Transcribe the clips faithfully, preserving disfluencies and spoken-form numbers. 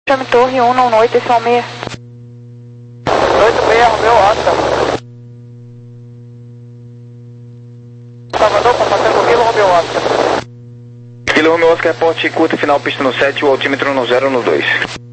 Chame Torre um nove oito, decimal seis. oito seis, Romeu Oscar. Salvador, para passar com o Kilo Romeu Oscar. Kilo Romeu Oscar, reporte curta, final pista no sete, o altímetro no zero no dois.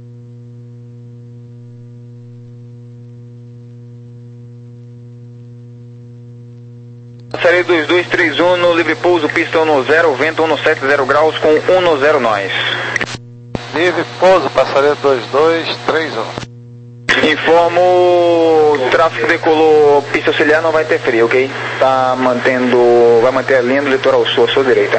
Passaria dois dois três um no livre pouso, pista um no zero, vento um no sete, zero graus com um no zero nós. Livre pouso, passaria dois dois três um. Informo, o tráfego decolou, pista auxiliar não vai ter frio, ok? Tá mantendo, vai manter a linha do litoral sul à sua direita.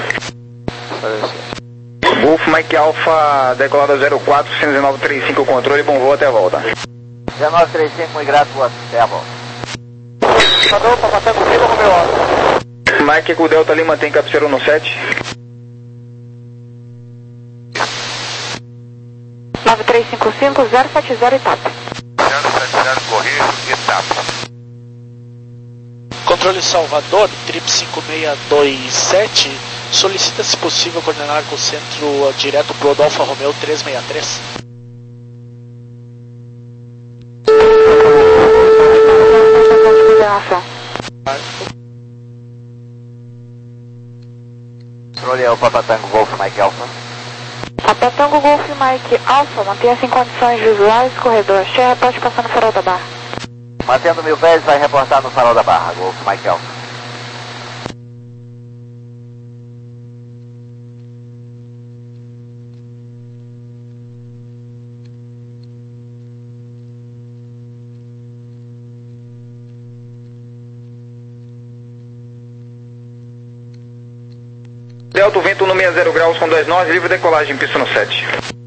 Golf Mike Alpha, decolada zero quatro, um nove três cinco, controle, bom voo, até a volta. dezenove trinta e cinco, muito grato, até a volta. Salvador, para passar com o Kilo Romeu Oscar. Mike com o Delta Lima tem cabeceiro no sete. nove três cinco cinco, zero sete zero, etapa. zero sete zero, correio, etapa. Controle Salvador, trip cinco seis dois sete, solicita se possível coordenar com o centro direto pro Alfa Romeo três seis três. Controle Alfa Patango Golf Mike Alpha. Papa Tango Golf Mike Alpha, mantenha-se em condições visuais, corredor cheio, reporte passando no farol da barra. Mantendo mil pés, vai reportar no farol da barra, Golf Mike Alpha. Delta, vento no sessenta graus com dois nós, livre decolagem, pista no sete.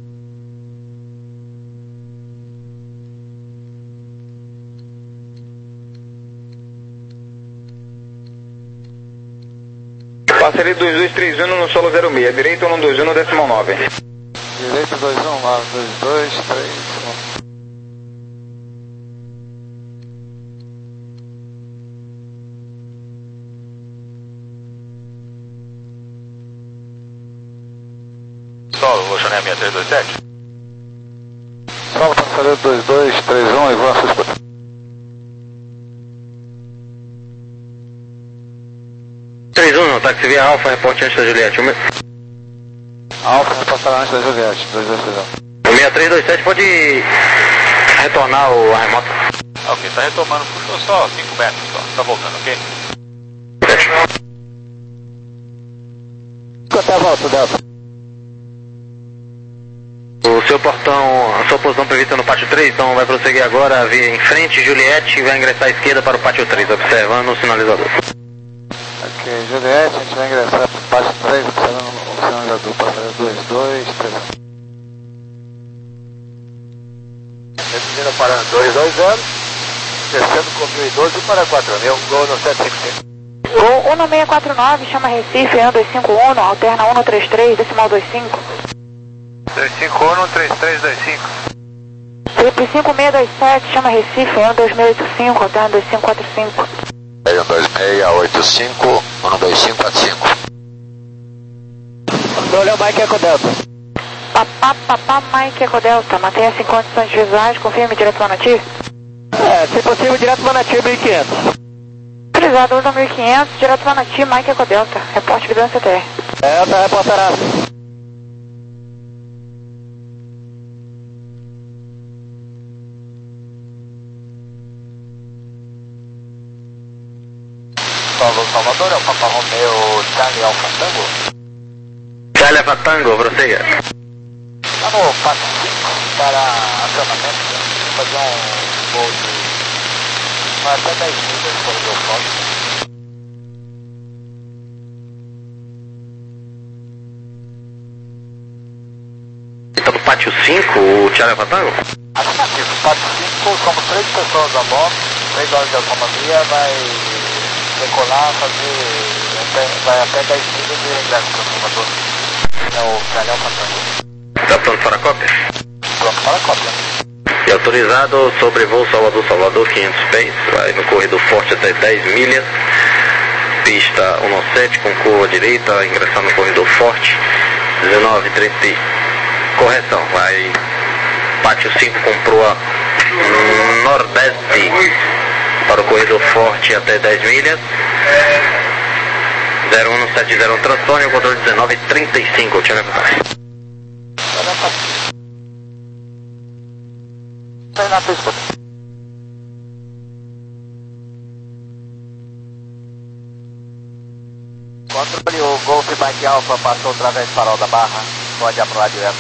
Passaria dois dois três um no solo zero seis, direito um dois um no decimal nove. Direito dois um, lá dois dois três um. Solo, Oceaneia seis três dois sete. Solo, passaria dois dois três um, Ivan Suspeito. três um, táxi via Alfa, reporte antes da Juliette. Alfa, reportará antes da Juliette, dois dois três um. O seis três dois sete pode retornar o, a remota. Ok, tá retomando, puxou só cinco metros só, tá voltando, ok? Até a volta, Delta. O seu portão, a sua posição prevista no pátio três, então vai prosseguir agora, via em frente, Juliette, e vai ingressar à esquerda para o pátio três, observando o sinalizador. Ok, Juliette, a gente vai ingressar para o pátio três, observando o sinalizador, passaria dois dois três um. Definindo parando dois dois zero, descendo com mil e doze para quatro mil, gol no sete cinco cinco. Gol um seis quatro nove, chama Recife, um dois cinco um, alterna um três três, decimal dois cinco. dois cinco um, três três dois cinco. Trip cinco seis dois sete, chama Recife, um dois seis oito cinco, alterna dois cinco quatro cinco. um dois seis oito cinco, um dois cinco quatro cinco. Controle Mike Eco Delta. Papá, papá, Mike Eco Delta, mantenha-se em condições visuais, confirme direto Manati. É, se possível, direto Manati, mil e quinhentos. Autorizado, Urda mil e quinhentos, direto Manati, Mike Eco Delta, reporte vigilância T R. Delta, reportará. Solo Salvador, é o Papa Romeo Charlie Alfa Tango. Charlie Alfa Tango, prossiga. Tá no Pato cinco para acionamento, né? Fazer um voo de vai até dez milhas por do forte. Tá no pátio cinco, o Charlie Alfa Tango? Afirmativo, Pato cinco, como três pessoas a bordo, três horas de autonomia, vai decolar, fazer, até, vai até dez milhas de ingresso para o Salvador. É o Charlie Alfa Tango. Tá pronto para a cópia? Pronto para a cópia. E autorizado, sobrevoo Salvador-Salvador, quinhentos pés, vai no corredor forte até dez milhas, pista um sete com curva direita, ingressar no corredor forte, dezenove trinta, correção, vai sete cinco com proa nordeste para o corredor Forte até dez milhas. zero um sete zero Transtorno, controle dezenove trinta e cinco, tinha na Controle, o Golf Mike Alpha passou através do farol da Barra, pode aprovar direto.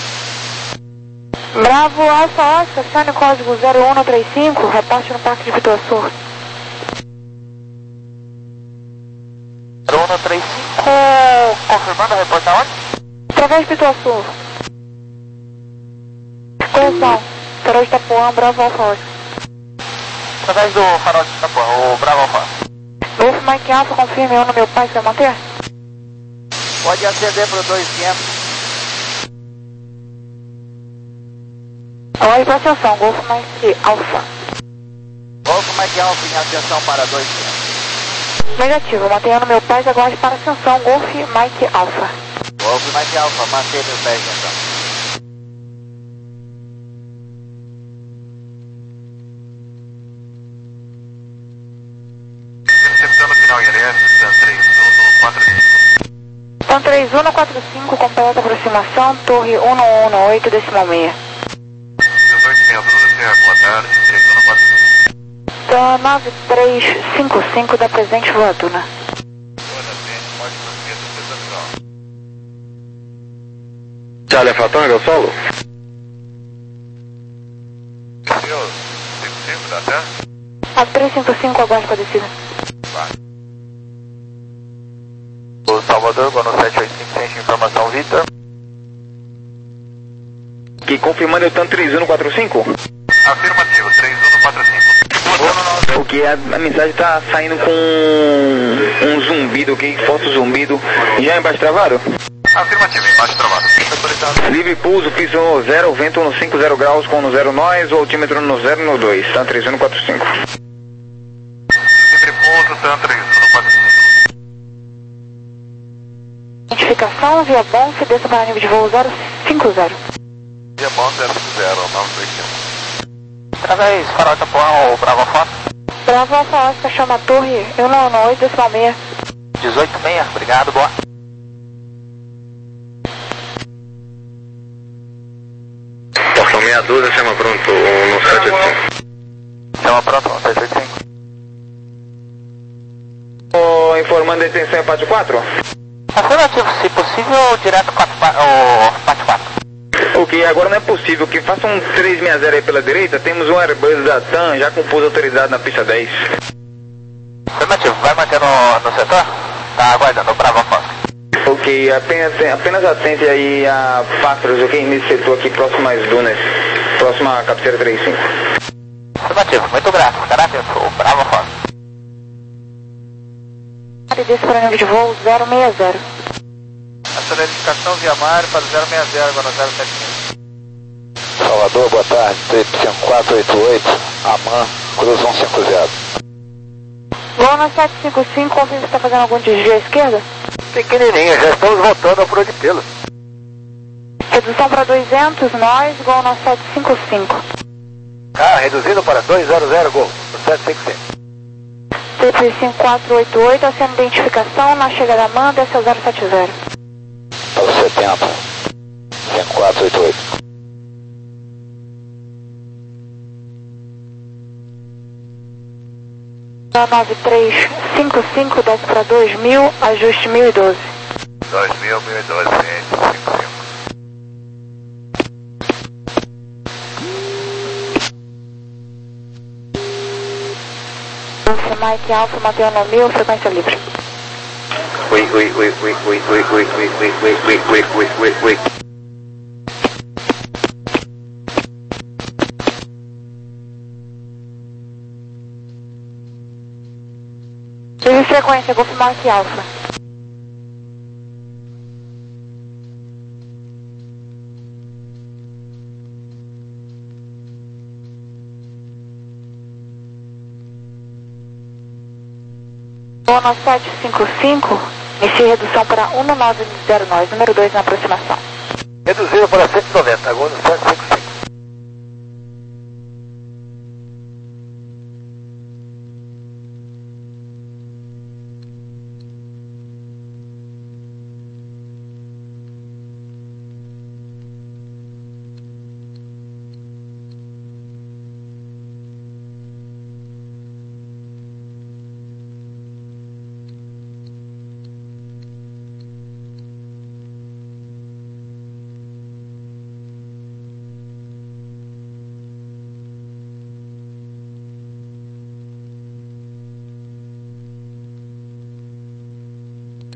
Bravo Alfa Oscar, acione código zero um três cinco, reporte no Parque de Pituaçu. zero um três cinco, confirmando a reporte aonde? Através de Pituaçu. Correção, farol de Itapuã, Bravo Alfa Oscar. Através do farol de Itapuã, o Bravo Alfa. Golf Mike Alpha, confirme eu no meu pai, você vai manter? Pode acender para o dois quinhentos. Olhe para a atenção, Golf Mike Alpha. Golf Mike Alpha em atenção para dois quinhentos. Negativo, mantenha no meu pai, aguarde para a ascensão, Golf Mike Alpha. Golf Mike Alpha, mantenha os dez então. Recepção no final I L S, TAM três um quatro cinco. TAM três um quatro cinco, completa aproximação, torre um um um oito, decimal seis. dezoito meia dúzia, boa tarde, três um quatro cinco. TAM nove três cinco cinco, da presente voadora. Boa tarde, pode prosseguir do setor. Charlie Alfa Tango, solo. Senhor, cinco cinco, dá certo? A três cinco cinco, aguarde para a descida. O Salvador, Gono sete oito cinco, tem informação, Victor. Que confirmando o TAM três um quatro cinco? Afirmativo, três um quatro cinco. O que a, a mensagem está saindo com um, um zumbido aqui, forte zumbido. Já é embaixo travado? Afirmativo, embaixo travado. Livre pouso, piso no zero, vento no cinco zero graus com no zero nós, o altímetro no zero no dois, TAM três um quatro cinco. Livre pouso, TAM três um quatro cinco. Identificação, via bom, se desça para nível de voo zero cinco zero. Via bom, zero cinco zero, nove dois cinco. Através farol de Itapuã, o Bravo Alfa. Bravo Alfa Oscar, chama a torre um um um oito, decimal seis. dezoito meia, obrigado, boa. Porção meia dúzia, chama pronto no sete oito cinco. Chama pronto, no sete oito cinco. Oh, informando a detenção é Pátio quatro? Afirmativo, se possível, direto quatro, o Pátio quatro. Ok, agora não é possível que faça um três seis zero aí pela direita, temos um Airbus da TAM já com pouso autorizado na pista dez. Afirmativo, vai manter no, no setor? Tá aguardando, o Bravo Alfa. Ok, apenas, apenas atente aí a pássaros, ok, nesse setor aqui próximo às dunas, próximo à cabeceira três cinco. Afirmativo, muito grato, ficará atento, o Bravo Alfa. Desça para nível de voo zero seis zero. Essa identificação via mar para zero seis zero, agora zero sete cinco. Salvador, boa tarde, três cinco quatro oito oito, Aman, Cruz um cinco zero. Gono sete cinco cinco, confirma se está fazendo algum desvio à esquerda? Pequenininho, já estamos voltando ao furo de pelo. Redução para duzentos, nós, Gono sete cinco cinco. Ah, reduzido para duzentos, Gol, sete cinco cinco. três cinco quatro oito oito, acena identificação, na chegada a manda, S zero sete zero. Para o setenta, cinco quatro oito oito. nove três cinco cinco, desce para dois mil, ajuste mil e doze. dois mil, mil e doze, cinco cinco. Mike Alpha, mantenha no mil, frequência livre. Ui, ui, ui, ui, ui, ui, ui, ui, ui, ui, ui, ui, ui, ui, ui. Livre frequência, Golf Mike Alpha. Gono sete cinco cinco, inicie redução para um nove zero nove, número dois na aproximação. Reduzido para cento e noventa, Gono sete cinco cinco.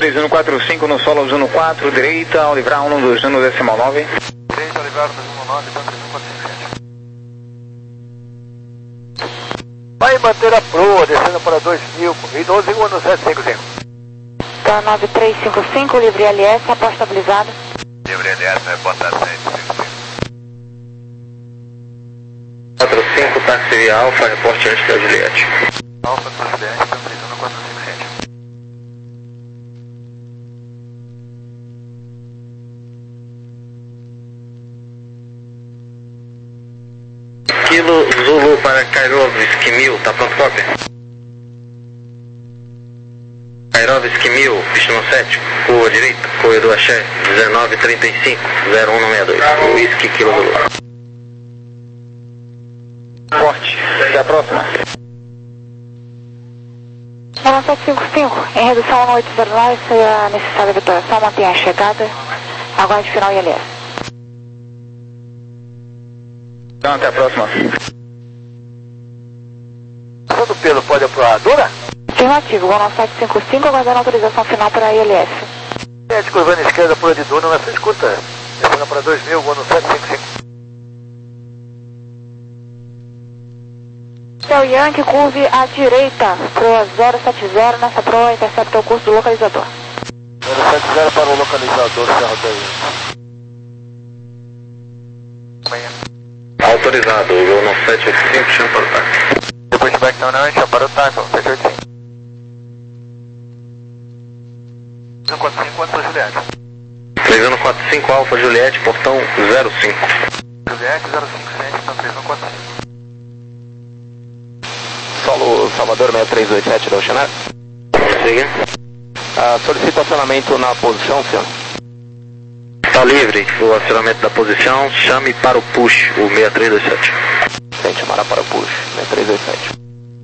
três um quatro cinco no solo, Zuno quatro, direita, ao livrar um do Zuno decimal nove. Direita, ao livrar do Zuno nove, então três um quatro cinco. Vai manter a proa, descendo para dois mil, e doze um no sete cinco cinco. Tá nove três cinco cinco, livre L S, após estabilizado. Livre L S, reportar sete cinco cinco. quatro cinco, táxi via Alfa, reporte antes da Juliette. Alfa para Juliette, então três um quatro cinco sete. Kilo Zulu para Kairovski mil, tá pronto, cópia? Kairovski mil, pista no sete, curva direita, corredor Axé, dezenove trinta e cinco, zero um sessenta e dois, Whisky Kilo Zulu. Forte, até a próxima. nove sete cinco cinco, em redução a oito zero nove, se a necessária vitória, mantenha a chegada, aguarde final I L S. Então, até a próxima. Todo pelo pode aprovar dura? Afirmativo, Gol nove sete cinco cinco, aguardando autorização final para a I L S. Sete, curvando esquerda, pula de duna, na frente curta. Descendo para dois mil, Gol no sete cinco cinco. Céu Yankee, curve à direita, proa zero sete zero, nessa proa intercepta o curso do localizador. zero sete zero para o localizador, Serra da Autorizado, Gol nove sete oito cinco, chama para o táxi. Depois de backdown, não, chama para o táxi, sete oito cinco. zero quatro cinco, quanto para Juliette? três um quatro cinco, Alfa Juliette, portão zero cinco. Juliette, zero cinco sete, então três um quatro cinco. Solo Salvador seis três oito sete do Oceanar. Siga. Ah, solicito acionamento na posição, senhor. Está livre o acionamento da posição, chame para o push, o seis três dois sete. Tem que chamar para o push, seis três dois sete.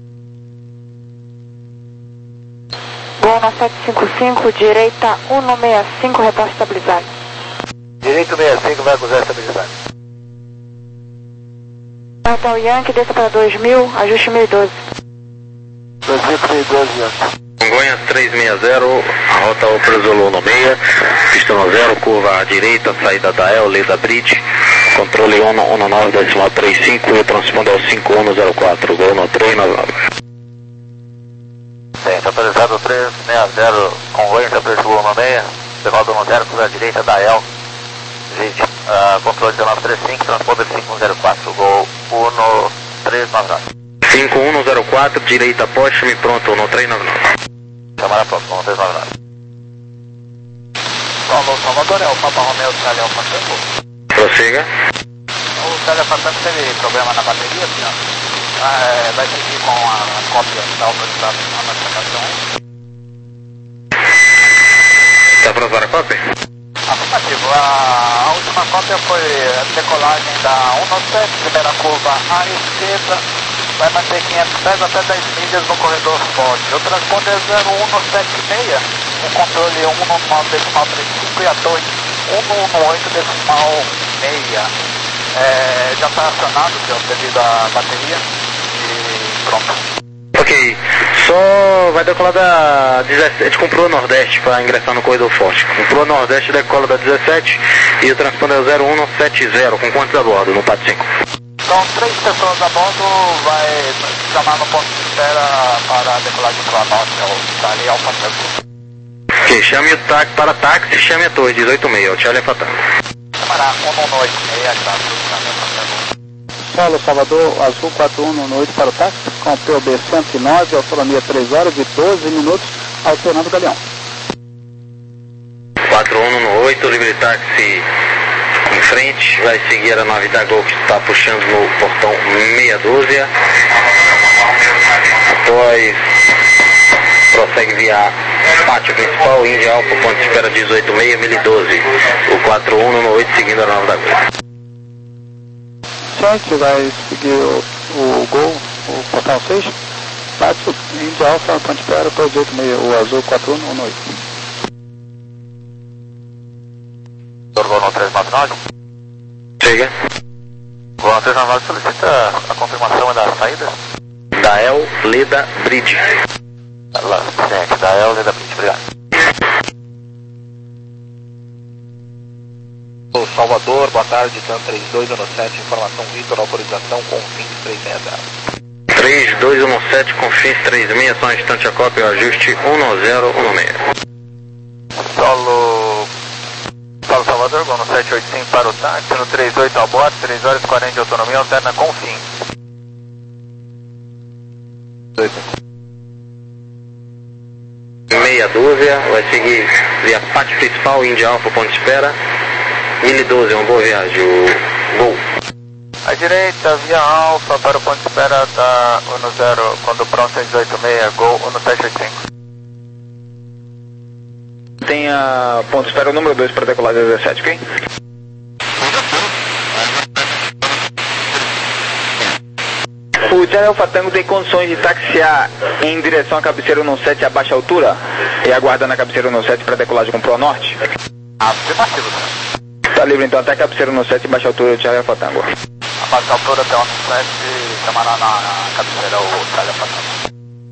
Gol nove sete cinco cinco, direita um no seis cinco, reporte estabilizado. Direito sessenta e cinco, vai acusar estabilidade. Hotel Yankee, desça para dois mil, ajuste mil e doze. dois mil e doze, Yankee. Congonhas três seis zero, a rota Opera Zulu no seis, pista no zero, curva à direita, saída da El, Leda Bridge, controle um um nove decimal trinta e cinco e o transponder ao cinco um zero quatro, Gol no três nove nove. Tem, tá atualizado três seis zero, Congonhas, Opera Zulu no seis, devolve no zero, curva à direita da El, gente, uh, controle dezenove trinta e cinco, transponder cinco um zero quatro, Gol um três nove nove. cinco um zero quatro, direita Porsche, me pronto no três nove nove. Chamar a próxima, um três nove nove. Solo Salvador, é o Papa Romeo Itália Alfa Tango. Prossiga. O Itália Alfa Tango teve problema na bateria, senhor. Ah, é, vai seguir com a, a cópia da autorização na notificação. Está pronto para a cópia? Afirmativo, a, a última cópia foi a decolagem da cento e noventa e sete, primeira curva à esquerda. Vai manter quinhentos pés até dez milhas no corredor forte. O transponder é zero um sete seis, o controle um um nove decimal trinta e cinco e a torre um um oito decimal seis. É, já está acionado, senhor, devido à bateria e pronto. Ok, só vai decolar da dezessete, comprou a Nordeste para ingressar no corredor forte. Comprou a Nordeste, decola da dezessete e o transponder é zero um sete zero, com quantos a bordo no P A T cinco? Então, três pessoas a bordo, vai chamar no ponto de espera para a decolagem para a norte, ou ali Alfa Tango. Ok, chame o táxi para táxi e chame a torre dezoito seis, o Charlie Alfa Tango. Chamará um um oito seis, tá tudo na mesma Tango. Solo Salvador, Azul quatro um um oito para o táxi, com P O B cento e nove, autonomia três horas e doze minutos, alternando o Galeão. quatro um um oito, livre táxi em frente, vai seguir a nave da Gol que está puxando no portão seis doze. Após, prossegue via pátio principal, Índia Alfa, ponto de espera dezoito seis, mil e doze. O quatro um um oito seguindo a nave da Gol. Gente, vai seguir o, o Gol, o portão seis, pátio Índia Alfa, ponto de espera, dezoito seis, o Azul quatro um um oito. Gol no três nove nove. Chega. Gol no três nove nove solicita a confirmação da saída? Da El Leda Bridge. Lá, gente, da El Leda Bridge, obrigado. Salvador, boa tarde, Tan três dois um sete, informação Vitor, autorização com fins três seis zero. três dois um sete com fins três seis, só um instante a cópia, ajuste um zero um seis. Solo, Solo Salvador, Gol no sete oito cinco para o táxi, no três oito a bordo, três horas e quarenta de autonomia, alterna com fins. Meia dúzia, vai seguir via pátio principal, Índia Alfa, ponto de espera. mil e doze, uma boa viagem, o Gol. À direita, via Alfa, para o ponto de espera da um zero, quando pronto, seis oito seis, Gol, um sete oito cinco. Tem a ponto de espera número dois para decolar dezessete, ok? O Charlie Alfa Tango tem condições de taxiar em direção à cabeceira um sete a baixa altura e aguardando a cabeceira um sete para decolagem com Pro Norte? Afirmativo. Tá livre então até a cabeceira um sete baixa altura do Charlie Alfa Tango. A baixa altura até o um sete, chamará na cabeceira o Charlie Alfa Tango.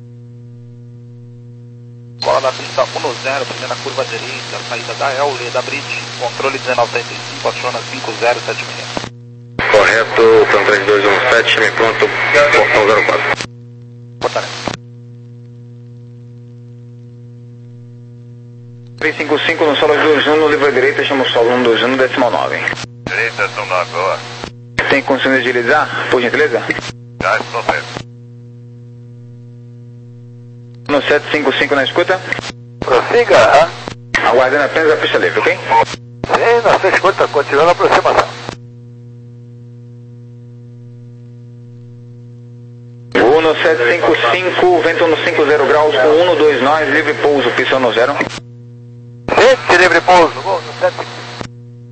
Bola da pista um zero, primeira curva direita, saída da E L, da Bridge, controle dezenove trinta e cinco, aciona cinco zero sete seis. Correto, Tan três dois um sete, me pronto, portão zero quatro. Portarei. três cinco cinco no solo dois um, no livre direita, chama o solo um dois um, decimal nove. Direita, estão na agora. Tem condições de agilizar, por gentileza? Já estou certo. No sete cinco cinco na escuta. Prossiga, aham. Aguardando apenas a pista livre, ok? Sim, na sua escuta, continuando a aproximação. O no sete cinco cinco, vento no cinquenta graus com um dois nove, livre pouso, pista no zero. Gente, livre pouso, Gol no sete cinco cinco.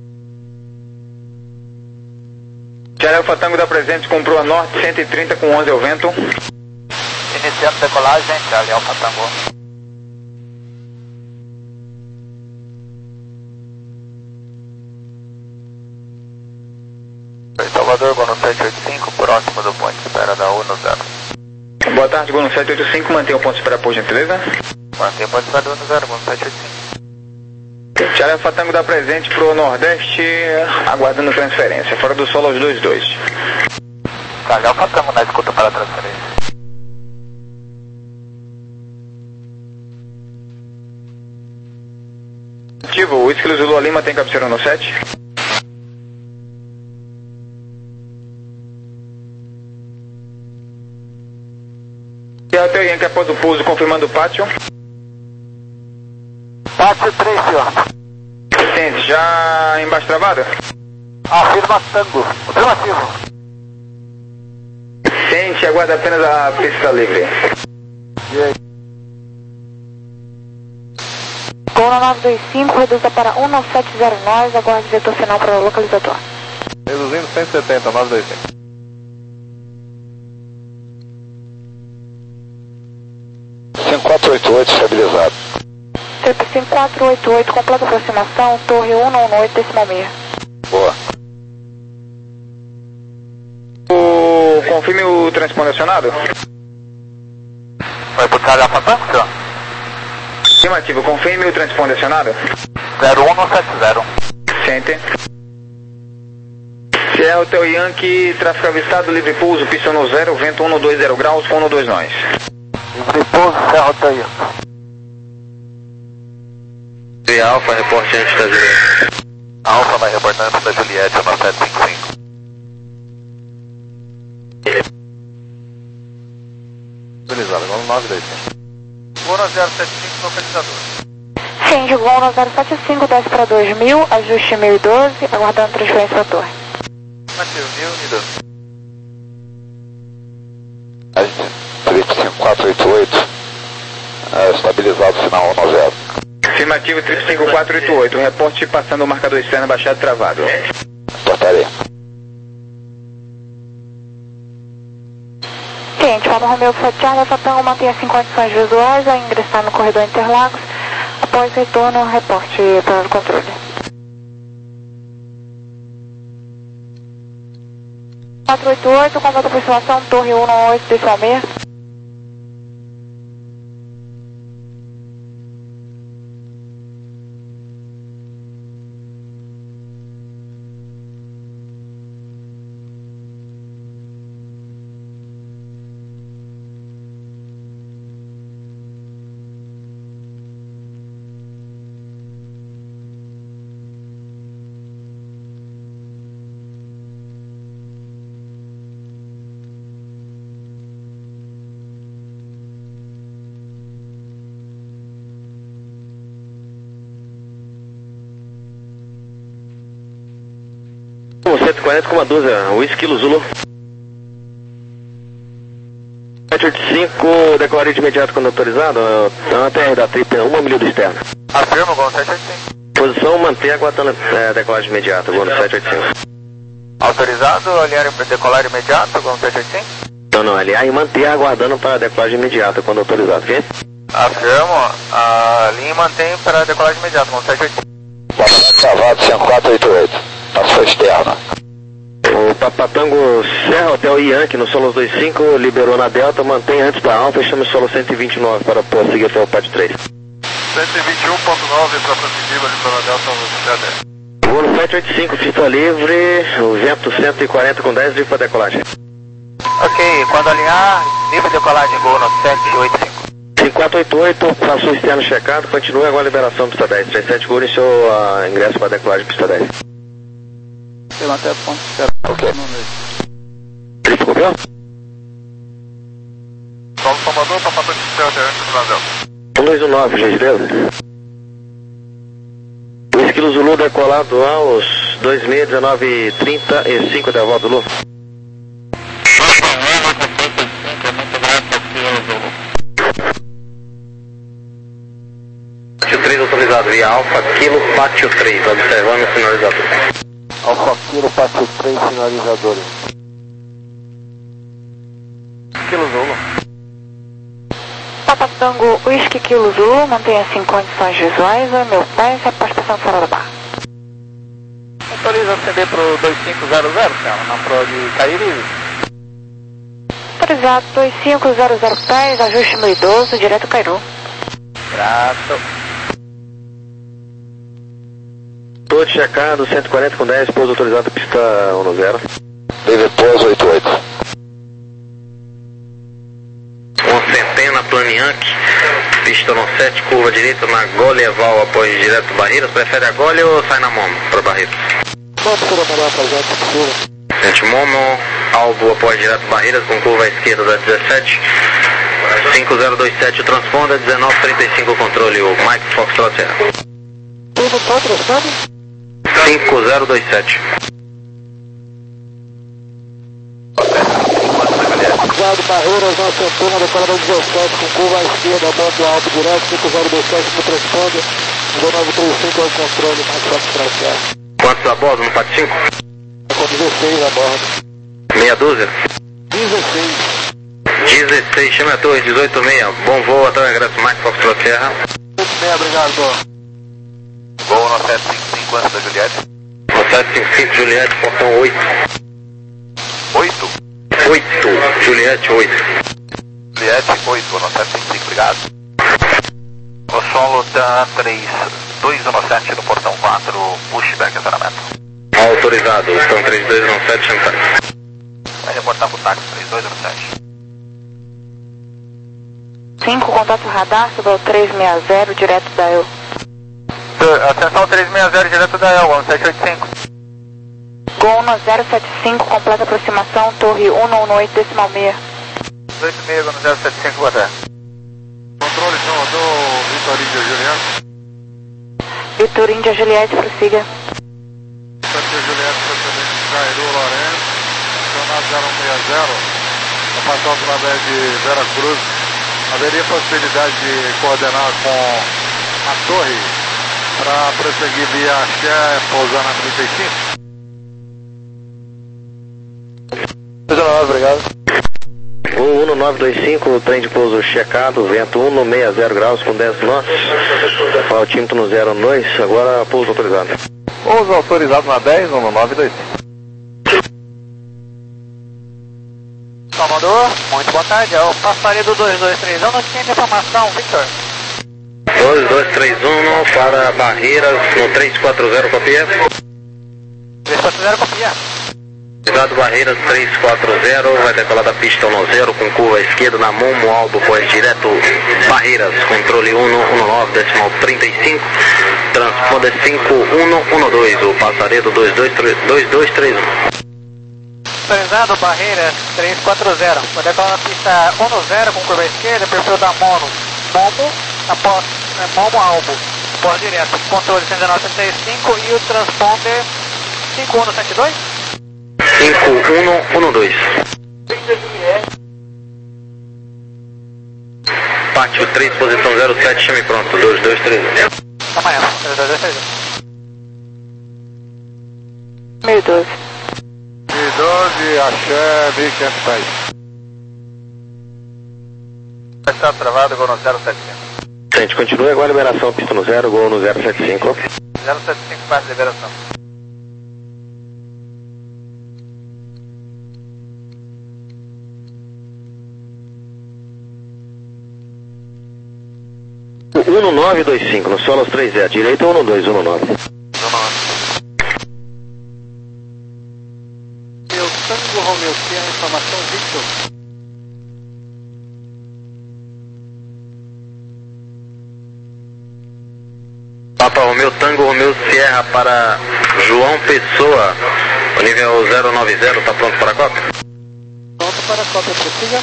Charlie Alfa Tango dá presente com Proa Norte, cento e trinta com onze ao vento. Iniciando decolagem, Charlie Alfa Tango. Salvador, Gol no sete oito cinco, próximo do ponto de espera da um zero. Boa tarde, Gol no sete oito cinco, mantenha o ponto de espera por gentileza. Mantenha o ponto de espera do um zero, Gol no sete oito cinco. Charlie Alfa Tango dá presente pro Nordeste, aguardando transferência, fora do solo aos dois dois. Charlie Alfa Tango na escuta para a transferência. Ativo, o Whisky Zulu Lima tem cabeceira no sete. E a Hotel Yankee após o pouso, confirmando o pátio. Pátio três, senhor. Sente, já embaixo travado? Afirma Tango. Afirmativo. Sente, aguarda apenas a pista livre. E aí? Gol no nove dois cinco, reduza para um nove sete zero nove, aguarde vetor final para o localizador. Reduzindo cento e setenta, nove dois cinco. cinco quatro oito oito estabilizado. Trip cinco quatro oito oito, completa aproximação, torre um um oito, decimal meia. Boa. O... Confirme o transponder acionado. Vai pro Charlie Alfa Tango, senhor? Afirmativo, confirme o transponder acionado. zero um não sete zero. Sente. Sierra Hotel Yankee, tráfego avistado, livre pouso, pista no zero, vento um dois zero graus com um dois nós. Livre pouso, Serra Hotel Yankee. Via Alfa, reporte antes da direita. Alfa vai reportando antes da Juliette, no sete cinco cinco. Utilizado, vamos nove dois cinco. um zero sete cinco, localizador. Sim, de Gol no zero sete cinco, desce para dois mil, ajuste mil e doze, aguardando transferência para a torre. Mativo, mil e doze. Trip cinco quatro oito oito, é, estabilizado, sinal um zero. Afirmativo, Trip cinco quatro oito oito, reporte passando o marcador externo baixado travado. Portaria. Ciente, Pablo Romeo Charlie Alfa Tango mantenha-se em condições visuais a ingressar no corredor Interlagos. Após retorno, reporte para o controle. quatro oito oito, completa aproximação, torre um oito, decimal meia. oito quarenta com uma dúzia, Whisky Kilo Zulu. sete oito cinco, decolare de imediato quando autorizado, é uma T R da Trip, uma milha do externo. Afirma, Gol sete oito cinco. Posição, manter aguardando é, decolagem imediata, Gol sete oito cinco. Autorizado, alinhar para decolar imediato, Gol sete oito cinco? Não, não, alinhar e manter aguardando para decolagem imediata quando autorizado, ok? Afirmo, a linha mantém para decolagem imediata, Gol sete oito cinco. Cavado cinco quatro oito oito, passou externa. O Papatango Serra Hotel Yankee no solo dois cinco, liberou na Delta, mantém antes da Alfa e chama o solo cento e vinte e nove para prosseguir até o P A D três. cento e vinte e um ponto nove para prosseguir, liberou na Delta, voo sete oito cinco, pista livre, o vento cento e quarenta com dez, livre para decolagem. Ok, quando alinhar, livre decolagem, Gol no sete oito cinco. cinco quatro oito oito, passou o externo checado, continua agora a liberação pista dez. trinta e sete Gol iniciou a ingresso para decolagem pista dez. Pelo até ponto esperado. Ok. Triplo copiou? Solo Salvador, Papatango Serra Hotel Brasil. um dois um nove, gentileza. O Esquilo Zulu decolado aos dois seis, dezenove, trinta e cinco até a volta, Zulu. Pátio três autorizado via Alfa Kilo Pátio três, observando o sinalizador. Alfa Kilo Pátio três, sinalizadores. Kilo Zulu. Papatango Whisky Kilo Zulu, mantenha-se em condições visuais, a meu pé, e a participação fora da barra. Autoriza acender para o dois cinco zero zero, cara, na prova de Cairi. Autorizado dois cinco zero zero pés, ajuste mil e doze, direto Cairu. Grato. Todo checado, cento e quarenta com dez, pouso autorizado, pista um zero. Livre pouso oito oito. Uma centena, plano Yankee, pista no sete, curva direita na Gole Eval, apoio direto Barreiras. Prefere a Gole ou sai na Mono para Barreiras? Vamos por a melhor pra gente, possível. Gente, Mono, Albo, apoio direto Barreiras, com curva à esquerda da dezessete. cinco zero dois sete, o transponder, dezenove trinta e cinco, o controle, o Mike Foxtrot Serra. Tudo tá trocando? cinco zero dois sete. Usado Barreiras na centena, decorador dezessete, com curva à esquerda, moto alto direto, cinco zero dois sete no transponder, dezenove trinta e cinco é o controle, mais forte para cá. Quantos a bordo no P A T cinco? Com dezesseis a bordo. Meia dúzia? dezesseis. dezesseis, chama a torre, dezoito meia. Bom voo até o ingresso, Mike Foxtrot Serra. Muito bem, obrigado. Voo no sete cinco cinco antes da Juliette. No sete cinco cinco, Juliette, portão oito. oito? oito, Juliette oito. Juliette oito, no sete cinco cinco, obrigado. O solo da três dois um sete no portão quatro, pushback acionamento. Autorizado, portão três dois um sete, Chantai. Vai reportar pro táxi três dois um sete. cinco, contato radar sobre o três seis zero, direto da E U. Atenção três seis zero, direto da E L, sete oito cinco. Gol no zero sete cinco, completa aproximação, torre um um oito, decimal seis. dezoito meia no zero sete cinco, boa tarde. Controle, João, rodou Vitoríndia Juliette. Vitoríndia Juliette, prossiga. Vitoríndia Juliette, procedente de Cairu, Lourenço. Acionado zero um seis zero. Na passagem através de Vera Cruz. Haveria possibilidade de coordenar com a torre para prosseguir via Axé, pousar na trinta e cinco? Obrigado. Voo um nove dois cinco, trem de pouso checado, vento um sessenta graus com dez knots, altímetro no zero dois, agora pouso autorizado. Pouso autorizado na dez, um nove dois cinco. Salvador, muito boa tarde, é o passaredo dois dois três um, não tinha informação, Victor. dois dois três um para Barreiras no três quatro zero, copia. três quatro zero, copia. Cuidado Barreiras três quatro zero, vai decolar da pista um zero com curva à esquerda na Momo, Albo, pois direto Barreiras, controle um um nove, decimal trinta e cinco, transponder cinco um um dois, o passaredo dois dois três um. Autorizado Barreiras três quatro zero, vai decolar na pista um zero com curva à esquerda, perfil da Mono, Momo, após é, Momo Albo, pós direto, controle cento e nove trinta e cinco e o transponder cinco um sete dois. cinco um um dois. Pátio três, posição zero sete, chame pronto, dois dois três. Amanhã, mil e doze. mil e doze, axé, mil e quinhentos pés. Vai estar travado, gol no zero sete cinco. Gente, continue agora a liberação, pista no zero, gol no zero sete cinco. zero sete cinco, faz liberação. um nove dois cinco, no solo aos três zero, direita um dois um nove. Meu Tango Romeu, tem a informação, Victor? Papa Romeu Tango Romeu Sierra para João Pessoa, o nível zero nove zero, está pronto para a cópia? Pronto para a cópia, prossiga.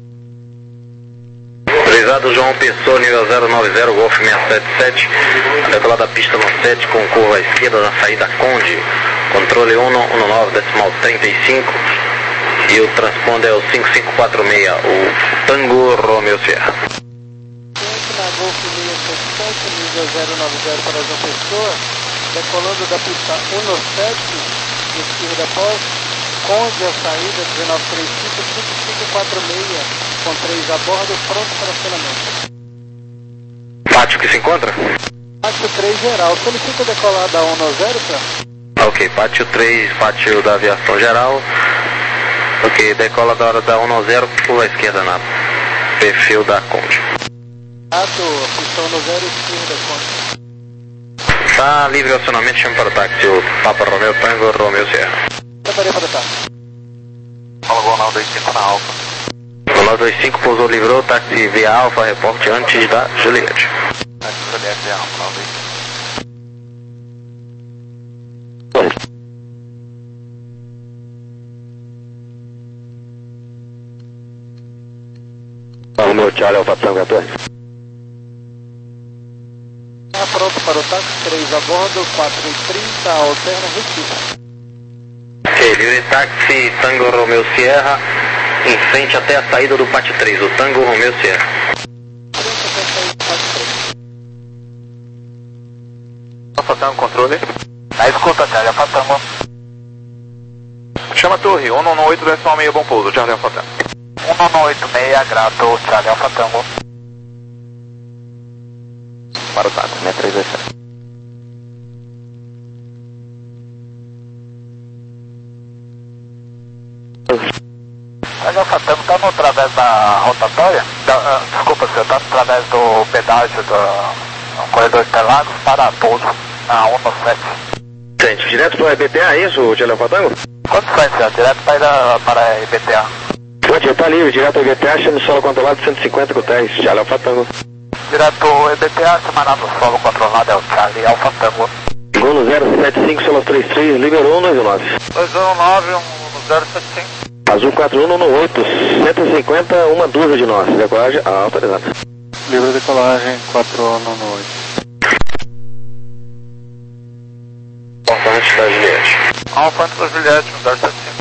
Autorizado João Pessoa, nível zero nove zero, Golf seiscentos e setenta e sete, a decolar da pista no sete com curva à esquerda na saída Conde, controle um um nove, decimal trinta e cinco, e o transponder é o cinco cinco quatro seis, o Tango Romeu Sierra. Na Golf seiscentos e setenta e sete, nível zero nove zero para João Pessoa, decolando da pista um sete, esquerda após, Conde a saída dezenove trinta e cinco, cinco cinco quatro seis, com três a bordo, pronto para acionamento. Pátio que se encontra? Pátio três geral, solicita decolar da um zero, tá? Ok, pátio três, pátio da aviação geral. Ok, decola da hora da um zero, curva à esquerda na perfil da Conde. Ato, pista um zero, esquerda, Conde. Está livre o acionamento, chame para o táxi, o Papa Romeu Tango Romeu Sierra. Trabalhei para o táxi. Fala, gol nove dois cinco na Alfa. O nove dois cinco pousou, livrou, táxi via Alfa, reporte antes da Juliette. Táxi Juliette via Alfa, nove dois cinco. O meu Charlie Alfa Tango quatorze. Está pronto para o táxi, três a bordo, quatro e trinta, alterna, Recife. Ok, livre táxi Tango Romeu Sierra, em frente até a saída do pátio três, o Tango Romeu Sierra. Alfa Tango, controle. Na escuta, Charlie Alfa Tango. Chama a torre, um um oito, decimal seis, bom pouso, Charlie Alfa Tango. um um oito seis, grato, Charlie Alfa Tango. Para o táxi, né, três dois sete. Charlie Alfa Tango está através da rotatória, da, uh, desculpa, senhor, está através do pedágio do corredor Interlagos para pouso na um sete. Gente, direto para a E B T A, é isso, Charlie Alfa Tango? Quantos faz, senhor? Direto para, para a E B T A. Pode, já está livre, direto ao E B T A, chama o solo controlado cento e cinquenta com o teste, Charlie Alfa Tango. Direto E B T A, semanado solo controlado é o Charlie Alfa Tango. Gol no zero sete cinco, solo trinta e três, liberou um dois nove. dois um nove, um zero sete cinco. Azul quatro um um oito, cento e cinquenta, uma dúzia de nós, decolagem autorizada. Livre decolagem quatro um um oito. Alfa antes da Juliette. Alfa antes da Juliette, um zero sete cinco.